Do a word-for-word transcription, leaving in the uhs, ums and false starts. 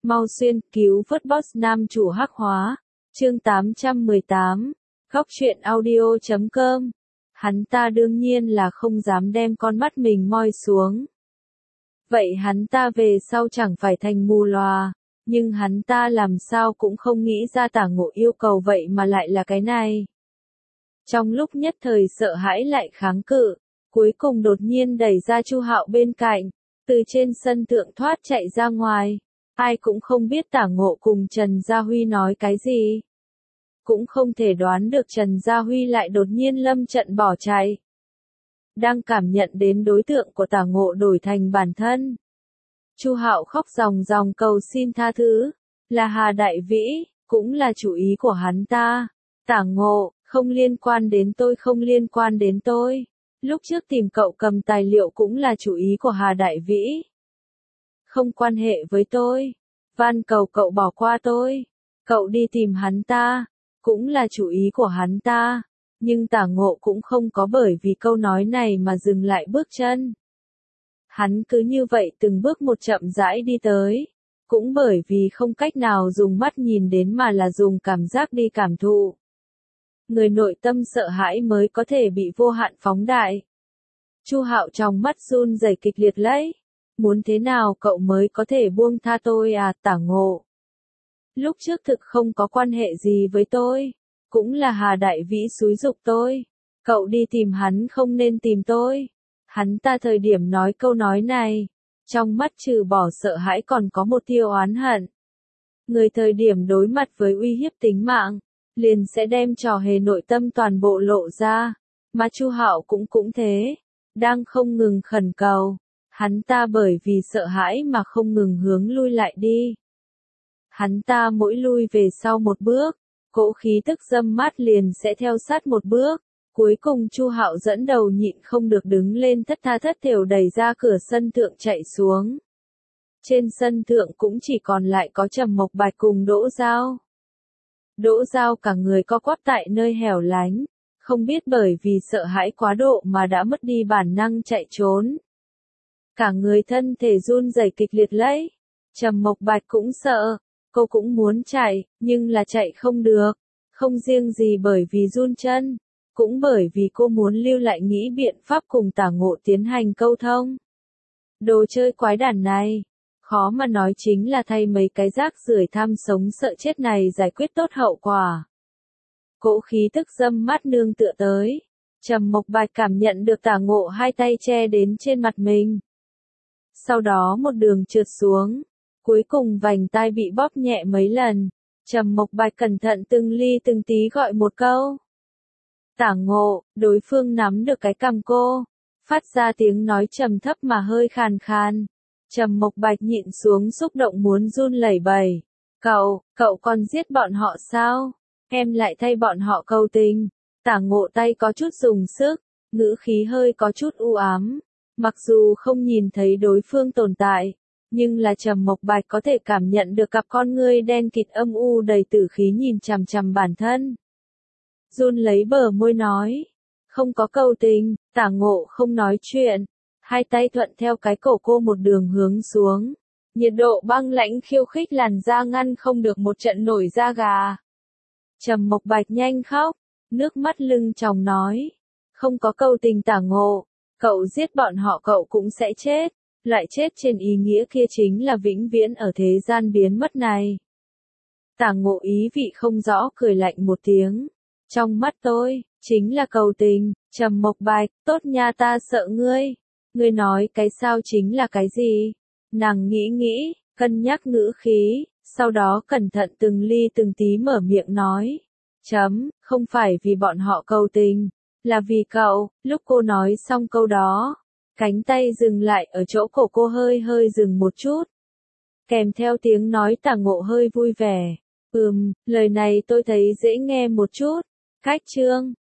Mau xuyên cứu vớt boss nam chủ hắc hóa. Chương tám trăm mười tám. Góc truyện audio chấm com. Hắn ta đương nhiên là không dám đem con mắt mình moi xuống. Vậy hắn ta về sau chẳng phải thành mù lòa, nhưng hắn ta làm sao cũng không nghĩ ra Tả Ngộ yêu cầu vậy mà lại là cái này. Trong lúc nhất thời sợ hãi lại kháng cự, cuối cùng đột nhiên đẩy ra Chu Hạo bên cạnh, từ trên sân thượng thoát chạy ra ngoài. Ai cũng không biết Tả Ngộ cùng Trần Gia Huy nói cái gì. Cũng không thể đoán được Trần Gia Huy lại đột nhiên lâm trận bỏ chạy. Đang cảm nhận đến đối tượng của Tả Ngộ đổi thành bản thân. Chu Hạo khóc ròng ròng cầu xin tha thứ, là Hà Đại Vĩ, cũng là chủ ý của hắn ta. Tả Ngộ, không liên quan đến tôi, không liên quan đến tôi. Lúc trước tìm cậu cầm tài liệu cũng là chủ ý của Hà Đại Vĩ. Không quan hệ với tôi. Van cầu cậu bỏ qua tôi. Cậu đi tìm hắn ta, cũng là chủ ý của hắn ta. Nhưng Tả Ngộ cũng không có bởi vì câu nói này mà dừng lại bước chân. Hắn cứ như vậy từng bước một chậm rãi đi tới. Cũng bởi vì không cách nào dùng mắt nhìn đến mà là dùng cảm giác đi cảm thụ. Người nội tâm sợ hãi mới có thể bị vô hạn phóng đại. Chu Hạo trong mắt run rẩy kịch liệt lấy. Muốn thế nào cậu mới có thể buông tha tôi à, Tả Ngộ? Lúc trước thực không có quan hệ gì với tôi. Cũng là Hà Đại Vĩ xúi giục tôi. Cậu đi tìm hắn không nên tìm tôi. Hắn ta thời điểm nói câu nói này, trong mắt trừ bỏ sợ hãi còn có một tia oán hận. Người thời điểm đối mặt với uy hiếp tính mạng, liền sẽ đem trò hề nội tâm toàn bộ lộ ra. Mà Chu Hạo cũng cũng thế, đang không ngừng khẩn cầu. Hắn ta bởi vì sợ hãi mà không ngừng hướng lui lại đi. Hắn ta mỗi lui về sau một bước, cỗ khí tức dâm mát liền sẽ theo sát một bước. Cuối cùng Chu Hạo dẫn đầu nhịn không được đứng lên thất tha thất thểu đẩy ra cửa sân thượng chạy xuống. Trên sân thượng cũng chỉ còn lại có Trầm Mộc Bạch cùng Đỗ Giao. Đỗ Giao cả người co quắp tại nơi hẻo lánh, không biết bởi vì sợ hãi quá độ mà đã mất đi bản năng chạy trốn. Cả người thân thể run rẩy kịch liệt lấy. Trầm Mộc Bạch cũng sợ, cô cũng muốn chạy, nhưng là chạy không được. Không riêng gì bởi vì run chân, cũng bởi vì cô muốn lưu lại nghĩ biện pháp cùng Tả Ngộ tiến hành câu thông. Đồ chơi quái đản này, khó mà nói chính là thay mấy cái rác rưởi tham sống sợ chết này giải quyết tốt hậu quả. Cỗ khí tức dâm mát nương tựa tới. Trầm Mộc Bạch cảm nhận được Tả Ngộ hai tay che đến trên mặt mình. Sau đó một đường trượt xuống, cuối cùng vành tai bị bóp nhẹ mấy lần. Trầm Mộc Bạch cẩn thận từng ly từng tí gọi một câu. Tả Ngộ, đối phương nắm được cái cằm cô, phát ra tiếng nói trầm thấp mà hơi khàn khàn. Trầm Mộc Bạch nhịn xuống xúc động muốn run lẩy bẩy. Cậu, cậu còn giết bọn họ sao? Em lại thay bọn họ cầu tình. Tả Ngộ tay có chút dùng sức, ngữ khí hơi có chút u ám. Mặc dù không nhìn thấy đối phương tồn tại, nhưng là Trầm Mộc Bạch có thể cảm nhận được cặp con ngươi đen kịt âm u đầy tử khí nhìn chằm chằm bản thân. Run lấy bờ môi nói, không có cầu tình. Tả Ngộ không nói chuyện, hai tay thuận theo cái cổ cô một đường hướng xuống. Nhiệt độ băng lãnh khiêu khích làn da ngăn không được một trận nổi da gà. Trầm Mộc Bạch nhanh khóc, nước mắt lưng tròng nói, không có cầu tình Tả Ngộ, cậu giết bọn họ cậu cũng sẽ chết. Loại chết trên ý nghĩa kia chính là vĩnh viễn ở thế gian biến mất này. Tả Ngộ ý vị không rõ cười lạnh một tiếng. Trong mắt tôi, chính là cầu tình. Trầm Mộc Bạch, tốt nha, ta sợ ngươi. Ngươi nói cái sao chính là cái gì? Nàng nghĩ nghĩ, cân nhắc ngữ khí, sau đó cẩn thận từng ly từng tí mở miệng nói. Chấm, không phải vì bọn họ cầu tình, là vì cậu. Lúc cô nói xong câu đó, cánh tay dừng lại ở chỗ cổ cô hơi hơi dừng một chút. Kèm theo tiếng nói Tả Ngộ hơi vui vẻ. Ừm, lời này tôi thấy dễ nghe một chút. Cách chương.